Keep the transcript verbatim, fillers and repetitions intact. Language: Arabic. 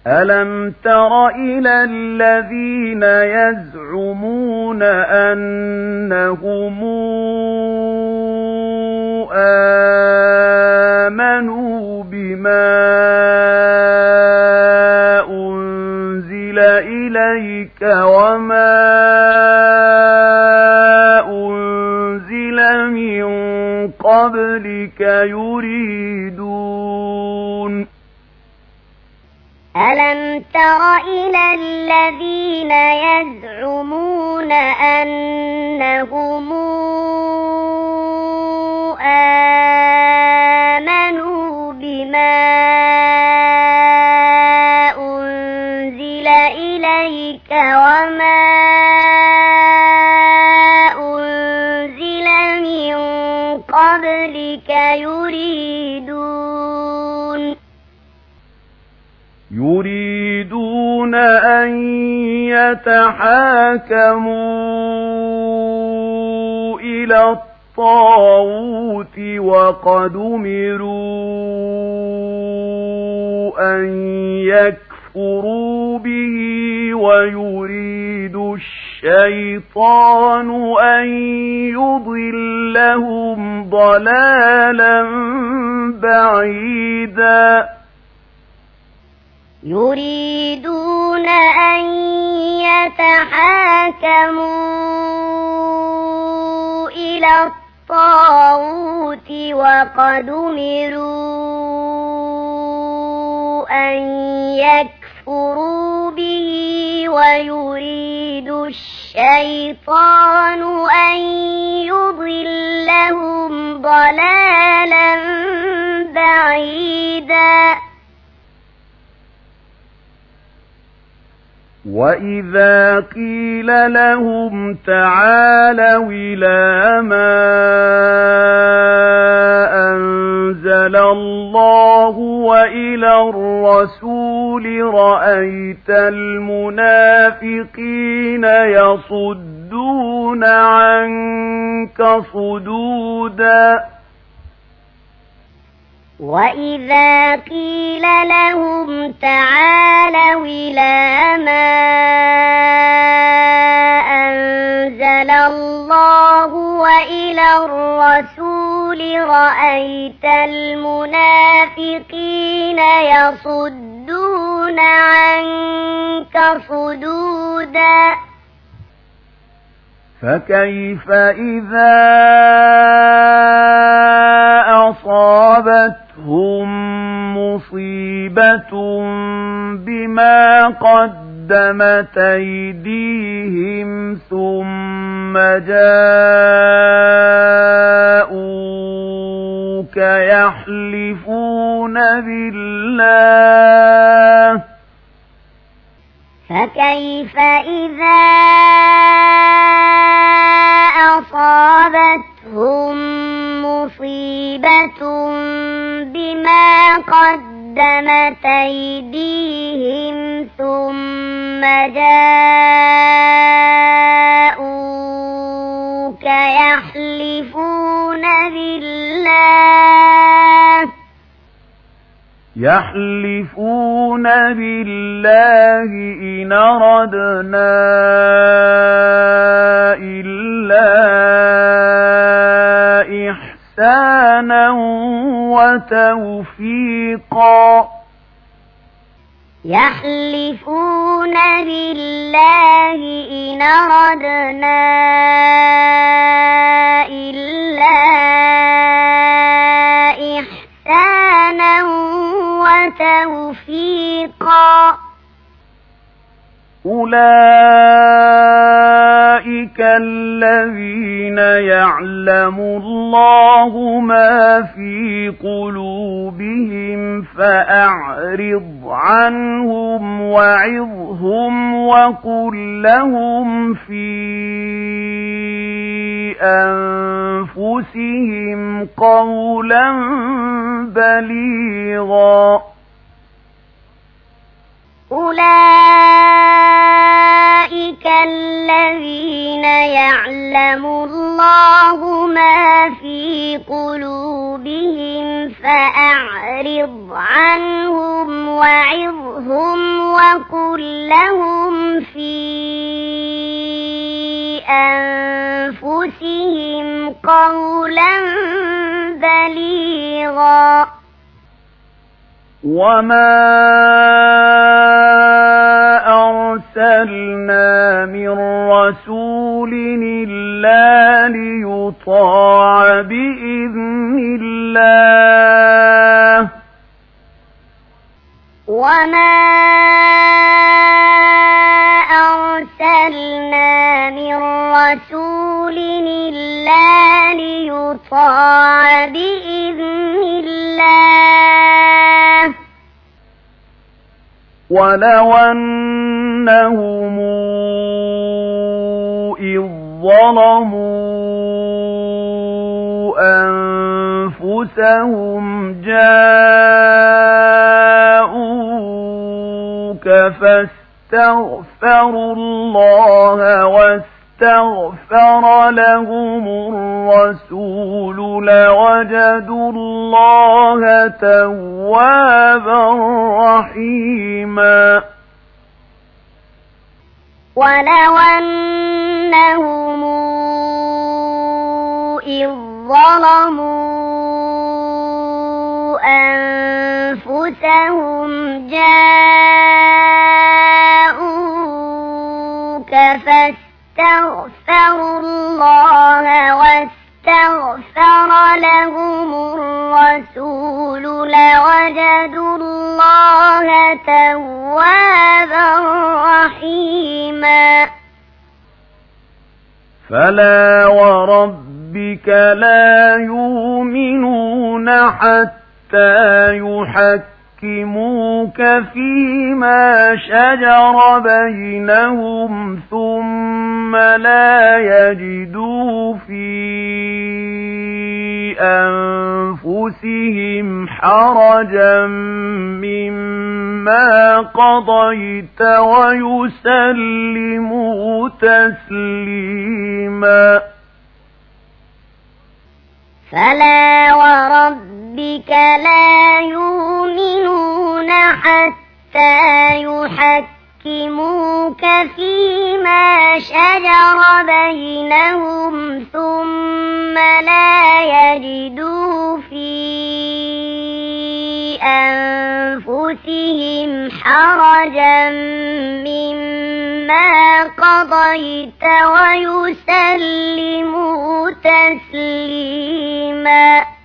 ألم تر إلى الذين يزعمون أنهم آمنوا بما أنزل إليك وما أنزل من قبلك يريدون ألم تر إلى الذين يزعمون أنهم آمنوا بما أنزل إليك وما أنزل من قبلك يريدون يريدون أن يتحاكموا إلى الطاغوت وقد أمروا أن يكفروا به ويريد الشيطان أن يضلهم ضلالا بعيدا يريدون أن يتحاكموا إلى الطاغوت وقد أمروا أن يكفروا به ويريد الشيطان أن يضلهم ضلالا بعيدا وَإِذَا قِيلَ لَهُمْ تَعَالَوْا إِلَى مَا أَنزَلَ اللَّهُ وَإِلَى الرَّسُولِ رَأَيْتَ الْمُنَافِقِينَ يَصُدُّونَ عَنكَ صُدُودًا وَإِذَا قِيلَ لَهُمْ تَعَالَوْا إِلَى مَا أَنزَلَ اللَّهُ وَإِلَى الرَّسُولِ رَأَيْتَ الْمُنَافِقِينَ يَصُدُّونَ عَنكَ صُدُودًا فَكَيْفَ إِذَا أَصَابَتْهُم مُّصِيبَةٌ بِمَا قَدَّمَتْ أَيْدِيهِمْ ثُمَّ جَاءُوكَ يَحْلِفُونَ بِاللَّهِ فَكَيْفَ إِذَا أَصَابَتْهُم مُّصِيبَةٌ بِمَا قَدَّمَتْ أَيْدِيهِمْ ثُمَّ جَاءُوكَ يَحْلِفُونَ بِاللَّهِ يَحْلِفُونَ بِاللَّهِ إِنْ أَرَدْنَا إِلَّا إِحْسَانًا وَتَوْفِيقًا يَحْلِفُونَ بِاللَّهِ إِنْ أَرَدْنَا إِلَّا إِحْسَانًا وَتَوْفِيقًا أُولَئِكَ الَّذِينَ يَعْلَمُ اللَّهُ مَا فِي قُلُوبِهِمْ فَأَعْرِضْ عَنْهُمْ وَعِظْهُمْ وَقُل لَّهُمْ فِي أَنفُسِهِمْ قَوْلًا بَلِيغًا أُولَئِكَ الَّذِينَ يَعْلَمُ اللَّهُ مَا فِي قُلُوبِهِمْ فَأَعْرِضْ عَنْهُمْ وَعِظْهُمْ وقل لهم في أنفسهم قولا بليغا وما أرسلنا من رسول إلا ليطاع بإذن الله وما أرسلنا من رسول إلا ليطاع بإذن الله ولو أنهم إذ ظلموا أنفسهم جاءوك فاستغفروا الله واستغفر لهم الرسول لوجدوا الله توابا رحيما ولو أنهم إذ ظلموا أنفسهم جاءوك فاستغفروا الله واستغفر لهم الرسول لوجدوا الله توابا رحيما فلا وربك لا يؤمنون حتى يحكموك فيما شجر بينهم ثم لا يجدوا في أنفسهم حرجا مما قضيت ويسلموا تسليما فلا وربك لا يؤمنون حتى يحكموك فيما شجر بينهم ثم لا يجدوا في أنفسهم حرجا مما قضيت ويسلموا تسليما